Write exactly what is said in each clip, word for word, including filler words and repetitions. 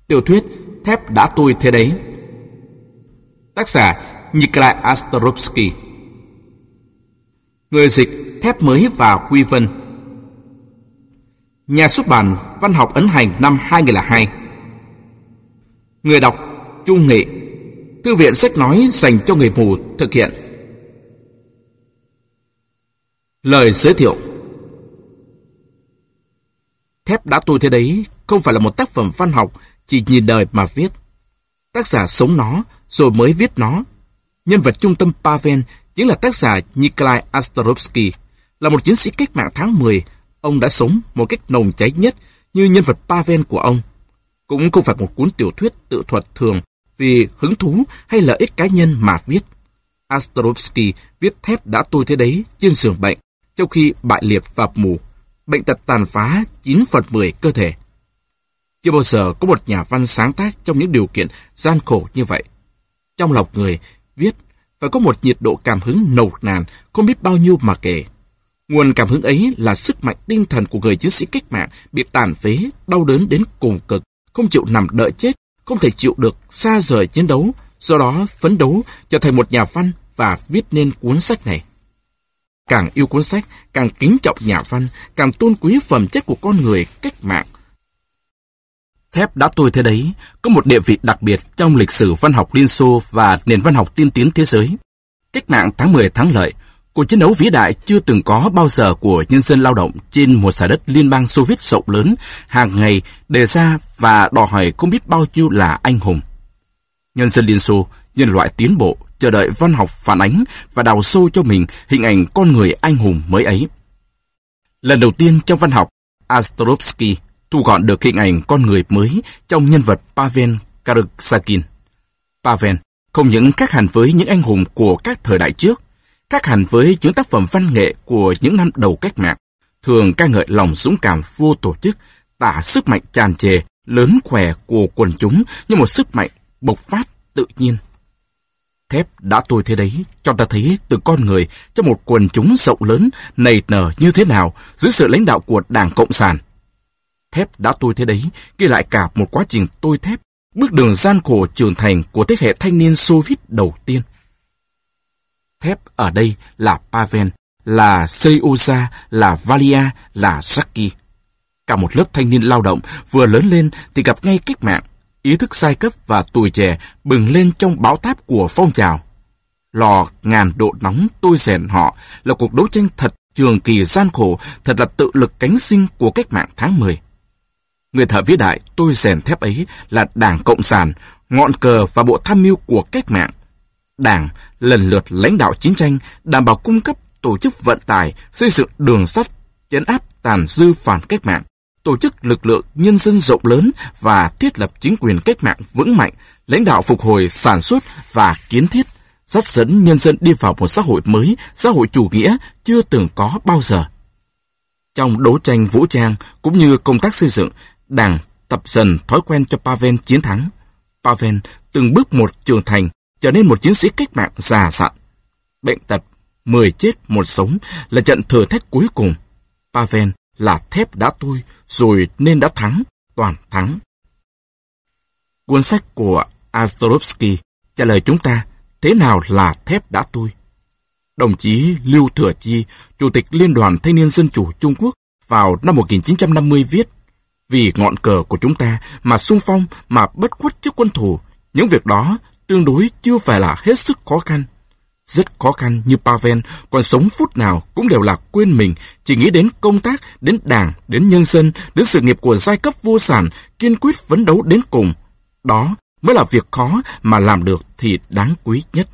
Tiểu thuyết Thép đã tôi thế đấy. Tác giả Nikolai Astorovsky. Người dịch Thép Mới và Huy Vân. Nhà xuất bản Văn học ấn hành năm hai nghìn lẻ hai. Người đọc Trung Nghị. Thư viện sách nói dành cho người mù thực hiện. Lời giới thiệu. Thép đã tôi thế đấy không phải là một tác phẩm văn học chỉ nhìn đời mà viết. Tác giả sống nó rồi mới viết nó. Nhân vật trung tâm Pavel chính là tác giả Nikolai Astorovsky. Là một chiến sĩ cách mạng tháng mười, ông đã sống một cách nồng cháy nhất như nhân vật Pavel của ông. Cũng không phải một cuốn tiểu thuyết tự thuật thường vì hứng thú hay lợi ích cá nhân mà viết. Astorovsky viết Thép đã tôi thế đấy trên giường bệnh, trong khi bại liệt và mù. Bệnh tật tàn phá chín phần mười cơ thể. Chưa bao giờ có một nhà văn sáng tác trong những điều kiện gian khổ như vậy. Trong lòng người viết phải có một nhiệt độ cảm hứng nồng nàn không biết bao nhiêu mà kể. Nguồn cảm hứng ấy là sức mạnh tinh thần của người chiến sĩ cách mạng bị tàn phế, đau đớn đến cùng cực, không chịu nằm đợi chết, không thể chịu được xa rời chiến đấu, do đó phấn đấu trở thành một nhà văn và viết nên cuốn sách này. Càng yêu cuốn sách, càng kính trọng nhà văn, càng tôn quý phẩm chất của con người cách mạng. Thép đã tôi thế đấy có một địa vị đặc biệt trong lịch sử văn học Liên Xô và nền văn học tiên tiến thế giới. Cách mạng tháng mười thắng lợi, cuộc chiến đấu vĩ đại chưa từng có bao giờ của nhân dân lao động trên một giải đất liên bang Xô Viết rộng lớn, hàng ngày đề ra và đòi hỏi không biết bao nhiêu là anh hùng. Nhân dân Liên Xô, nhân loại tiến bộ, chờ đợi văn học phản ánh và đào sâu cho mình hình ảnh con người anh hùng mới ấy. Lần đầu tiên trong văn học, Astorovsky thu gọn được hình ảnh con người mới trong nhân vật Pavel Karsakin. Pavel không những khác hẳn với những anh hùng của các thời đại trước, khác hẳn với những tác phẩm văn nghệ của những năm đầu cách mạng, thường ca ngợi lòng dũng cảm vô tổ chức, tả sức mạnh tràn trề, lớn khỏe của quần chúng như một sức mạnh bộc phát tự nhiên. Thép đã tôi thế đấy cho ta thấy từ con người trong một quần chúng rộng lớn nảy nở như thế nào dưới sự lãnh đạo của Đảng Cộng sản. Thép đã tôi thế đấy ghi lại cả một quá trình tôi thép, bước đường gian khổ trưởng thành của thế hệ thanh niên Xô Viết đầu tiên. Thép ở đây là Pavel, là Seryoza, là Valia, là Saki. Cả một lớp thanh niên lao động vừa lớn lên thì gặp ngay cách mạng, ý thức giai cấp và tuổi trẻ bừng lên trong bão táp của phong trào. Lò ngàn độ nóng tôi rèn họ là cuộc đấu tranh thật trường kỳ gian khổ, thật là tự lực cánh sinh của cách mạng tháng mười. Người thợ vĩ đại tôi rèn thép ấy là Đảng Cộng sản, ngọn cờ và bộ tham mưu của cách mạng. Đảng lần lượt lãnh đạo chiến tranh, đảm bảo cung cấp, tổ chức vận tải, xây dựng đường sắt, trấn áp tàn dư phản cách mạng, tổ chức lực lượng nhân dân rộng lớn và thiết lập chính quyền cách mạng vững mạnh, lãnh đạo phục hồi sản xuất và kiến thiết, dắt dẫn nhân dân đi vào một xã hội mới, xã hội chủ nghĩa chưa từng có bao giờ. Trong đấu tranh vũ trang cũng như công tác xây dựng, Đảng tập dần thói quen cho Pavel chiến thắng. Pavel từng bước một trưởng thành, trở nên một chiến sĩ cách mạng già dặn. Bệnh tật, mười chết một sống là trận thử thách cuối cùng. Pavel là thép đã tôi, rồi nên đã thắng, toàn thắng. Cuốn sách của Astorovsky trả lời chúng ta thế nào là thép đã tôi. Đồng chí Lưu Thừa Chi, Chủ tịch Liên đoàn Thanh niên Dân chủ Trung Quốc vào năm một nghìn chín trăm năm mươi viết: vì ngọn cờ của chúng ta mà xung phong, mà bất khuất trước quân thù, những việc đó tương đối chưa phải là hết sức khó khăn. Rất khó khăn như Pavel còn sống phút nào cũng đều là quên mình, chỉ nghĩ đến công tác, đến Đảng, đến nhân dân, đến sự nghiệp của giai cấp vô sản, kiên quyết phấn đấu đến cùng. Đó mới là việc khó mà làm được thì đáng quý nhất.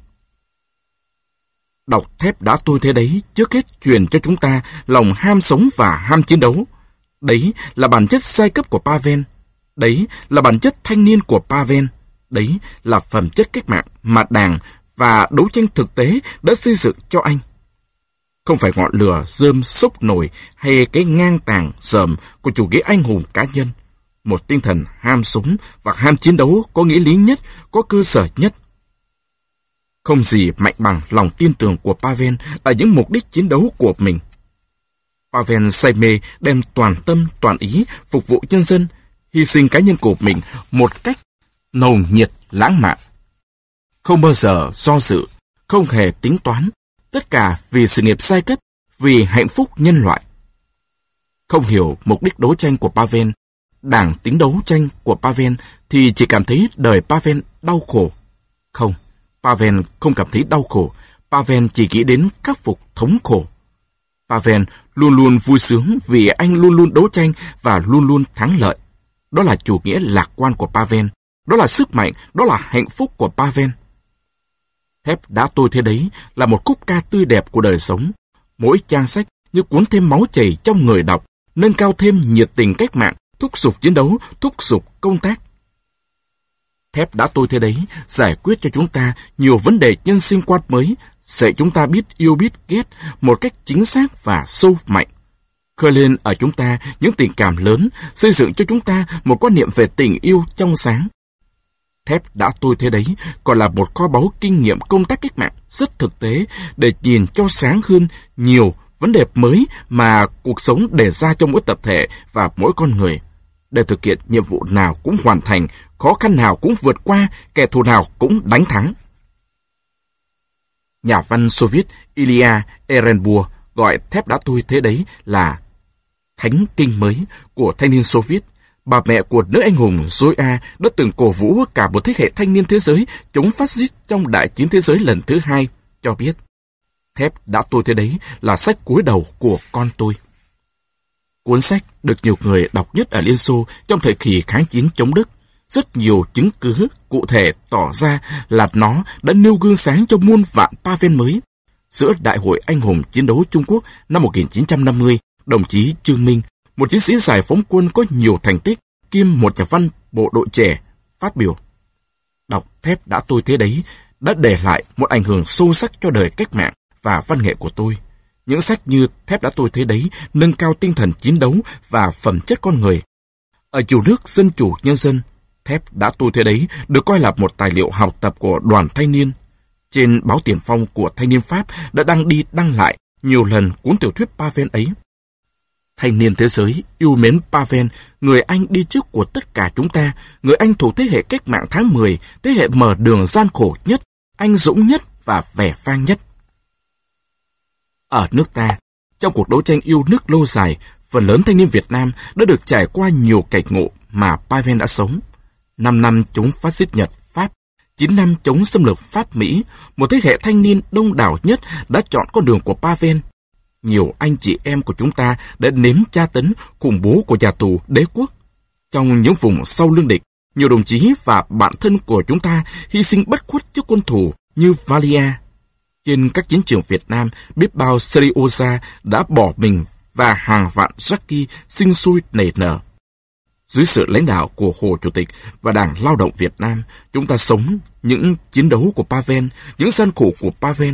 Đọc Thép đã tôi thế đấy trước hết truyền cho chúng ta lòng ham sống và ham chiến đấu. Đấy là bản chất giai cấp của Pavel. Đấy là bản chất thanh niên của Pavel. Đấy là phẩm chất cách mạng mà Đảng và đấu tranh thực tế đã xây dựng cho anh. Không phải ngọn lửa rơm sốc nổi hay cái ngang tàng sờm của chủ nghĩa anh hùng cá nhân. Một tinh thần ham sống và ham chiến đấu có nghĩa lý nhất, có cơ sở nhất. Không gì mạnh bằng lòng tin tưởng của Pavel ở những mục đích chiến đấu của mình. Pavel say mê đem toàn tâm toàn ý phục vụ nhân dân, hy sinh cá nhân của mình một cách nồng nhiệt lãng mạn. Không bao giờ do dự, không hề tính toán, tất cả vì sự nghiệp giai cấp, vì hạnh phúc nhân loại. Không hiểu mục đích đấu tranh của Pavel, đảng tính đấu tranh của Pavel thì chỉ cảm thấy đời Pavel đau khổ. Không, Pavel không cảm thấy đau khổ, Pavel chỉ nghĩ đến khắc phục thống khổ. Pavel luôn luôn vui sướng vì anh luôn luôn đấu tranh và luôn luôn thắng lợi. Đó là chủ nghĩa lạc quan của Pavel, đó là sức mạnh, đó là hạnh phúc của Pavel. Thép đã tôi thế đấy là một khúc ca tươi đẹp của đời sống. Mỗi trang sách như cuốn thêm máu chảy trong người đọc, nâng cao thêm nhiệt tình cách mạng, thúc giục chiến đấu, thúc giục công tác. Thép đã tôi thế đấy giải quyết cho chúng ta nhiều vấn đề nhân sinh quan mới, dạy chúng ta biết yêu biết ghét một cách chính xác và sâu mạnh. Khơi lên ở chúng ta những tình cảm lớn, xây dựng cho chúng ta một quan niệm về tình yêu trong sáng. Thép đã tôi thế đấy còn là một kho báu kinh nghiệm công tác cách mạng rất thực tế để nhìn cho sáng hơn nhiều vấn đề mới mà cuộc sống đề ra cho mỗi tập thể và mỗi con người. Để thực hiện nhiệm vụ nào cũng hoàn thành, khó khăn nào cũng vượt qua, kẻ thù nào cũng đánh thắng. Nhà văn Xô Viết Ilya Ehrenburg gọi thép đã tôi thế đấy là thánh kinh mới của thanh niên Xô Viết. Bà mẹ của nữ anh hùng Zoya đã từng cổ vũ cả một thế hệ thanh niên thế giới chống phát xít trong Đại chiến thế giới lần thứ hai, cho biết thép đã tôi thế đấy là sách cuối đầu của con tôi. Cuốn sách được nhiều người đọc nhất ở Liên Xô trong thời kỳ kháng chiến chống Đức. Rất nhiều chứng cứ cụ thể tỏ ra là nó đã nêu gương sáng cho muôn vạn Pavel mới. Giữa Đại hội Anh hùng chiến đấu Trung Quốc năm một nghìn chín trăm năm mươi, đồng chí Trương Minh, một chiến sĩ giải phóng quân có nhiều thành tích, kiêm một nhà văn bộ đội trẻ, phát biểu: đọc thép đã tôi thế đấy đã để lại một ảnh hưởng sâu sắc cho đời cách mạng và văn nghệ của tôi. Những sách như thép đã tôi thế đấy nâng cao tinh thần chiến đấu và phẩm chất con người. Ở nhiều nước dân chủ nhân dân, thép đã tôi thế đấy được coi là một tài liệu học tập của đoàn thanh niên. Trên báo Tiền Phong của thanh niên Pháp đã đăng đi đăng lại nhiều lần cuốn tiểu thuyết Pavel ấy. Thanh niên thế giới yêu mến Pavel, người anh đi trước của tất cả chúng ta, người anh thuộc thế hệ cách mạng tháng mười, thế hệ mở đường gian khổ nhất, anh dũng nhất và vẻ vang nhất. Ở nước ta, trong cuộc đấu tranh yêu nước lâu dài, phần lớn thanh niên Việt Nam đã được trải qua nhiều cảnh ngộ mà Pavel đã sống. Năm năm chống phát xít Nhật, Pháp, chín năm chống xâm lược Pháp, Mỹ, một thế hệ thanh niên đông đảo nhất đã chọn con đường của Pavel. Nhiều anh chị em của chúng ta đã nếm tra tấn, khủng bố của nhà tù đế quốc. Trong những vùng sau lưng địch, nhiều đồng chí và bạn thân của chúng ta hy sinh bất khuất trước quân thù như Valia. Trên các chiến trường Việt Nam, biết bao Serioza đã bỏ mình và hàng vạn Jackie sinh sôi nảy nở. Dưới sự lãnh đạo của Hồ Chủ tịch và Đảng Lao động Việt Nam, chúng ta sống những chiến đấu của Pavel, những gian khổ của Pavel.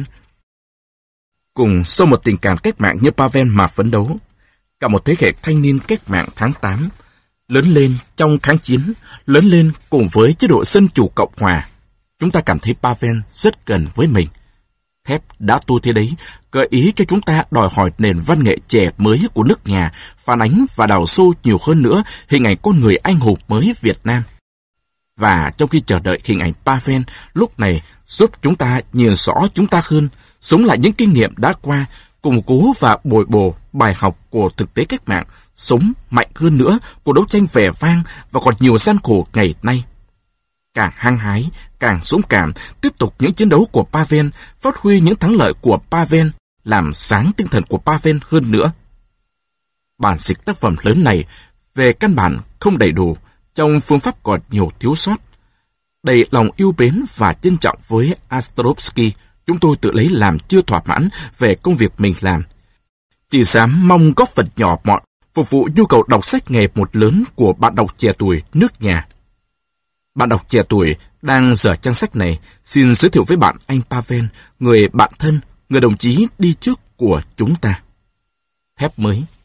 Cùng sau một tình cảm cách mạng như Pavel mà phấn đấu, cả một thế hệ thanh niên cách mạng tháng tám, lớn lên trong kháng chiến, lớn lên cùng với chế độ dân chủ Cộng hòa, chúng ta cảm thấy Pavel rất gần với mình. Thép đã tôi thế đấy gợi ý cho chúng ta đòi hỏi nền văn nghệ trẻ mới của nước nhà, phản ánh và đào sâu nhiều hơn nữa hình ảnh con người anh hùng mới Việt Nam. Và trong khi chờ đợi hình ảnh Pavel lúc này giúp chúng ta nhìn rõ chúng ta hơn, sống lại những kinh nghiệm đã qua, củng cố và bồi bổ bài học của thực tế cách mạng, sống mạnh hơn nữa của đấu tranh vẻ vang và còn nhiều gian khổ ngày nay. Càng hăng hái, càng dũng cảm, tiếp tục những chiến đấu của Pavel, phát huy những thắng lợi của Pavel, làm sáng tinh thần của Pavel hơn nữa. Bản dịch tác phẩm lớn này về căn bản không đầy đủ, trong phương pháp còn nhiều thiếu sót. Đầy lòng yêu mến và trân trọng với Astrovsky, chúng tôi tự lấy làm chưa thỏa mãn về công việc mình làm. Chỉ dám mong góp phần nhỏ mọn, phục vụ nhu cầu đọc sách ngày một lớn của bạn đọc trẻ tuổi nước nhà. Bạn đọc trẻ tuổi đang dở trang sách này, xin giới thiệu với bạn anh Pavel, người bạn thân, người đồng chí đi trước của chúng ta. Thép mới.